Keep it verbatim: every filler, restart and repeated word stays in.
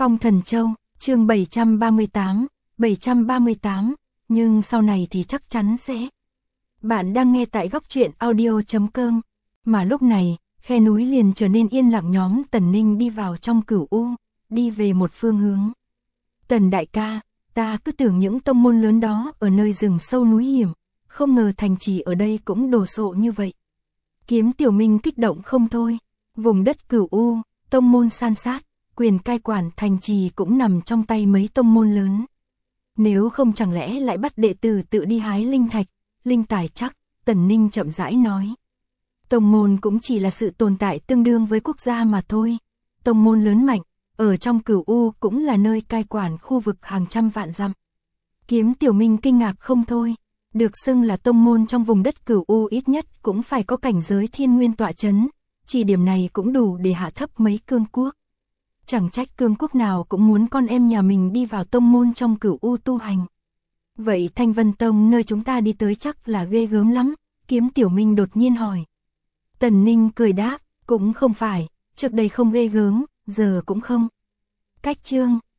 Phong Thần Châu, chương bảy trăm ba mươi tám, bảy trăm ba mươi tám, nhưng sau này thì chắc chắn sẽ. Bạn đang nghe tại góc truyện audio chấm com, mà lúc này, khe núi liền trở nên yên lặng, nhóm Tần Ninh đi vào trong Cửu U, đi về một phương hướng. Tần đại ca, ta cứ tưởng những tông môn lớn đó ở nơi rừng sâu núi hiểm, không ngờ thành trì ở đây cũng đồ sộ như vậy. Kiếm Tiểu Minh kích động không thôi, vùng đất Cửu U, tông môn san sát, quyền cai quản thành trì cũng nằm trong tay mấy tông môn lớn. Nếu không chẳng lẽ lại bắt đệ tử tự đi hái linh thạch, linh tài chắc, Tần Ninh chậm rãi nói. Tông môn cũng chỉ là sự tồn tại tương đương với quốc gia mà thôi. Tông môn lớn mạnh, ở trong Cửu U cũng là nơi cai quản khu vực hàng trăm vạn dặm. Kiếm Tiểu Minh kinh ngạc không thôi, được xưng là tông môn trong vùng đất Cửu U ít nhất cũng phải có cảnh giới thiên nguyên tọa chấn, chỉ điểm này cũng đủ để hạ thấp mấy cương quốc. Chẳng trách cương quốc nào cũng muốn con em nhà mình đi vào tông môn trong Cửu U tu hành. Vậy Thanh Vân Tông nơi chúng ta đi tới chắc là ghê gớm lắm, Kiếm Tiểu Minh đột nhiên hỏi. Tần Ninh cười đáp, cũng không phải, trước đây không ghê gớm, giờ cũng không. Cách chương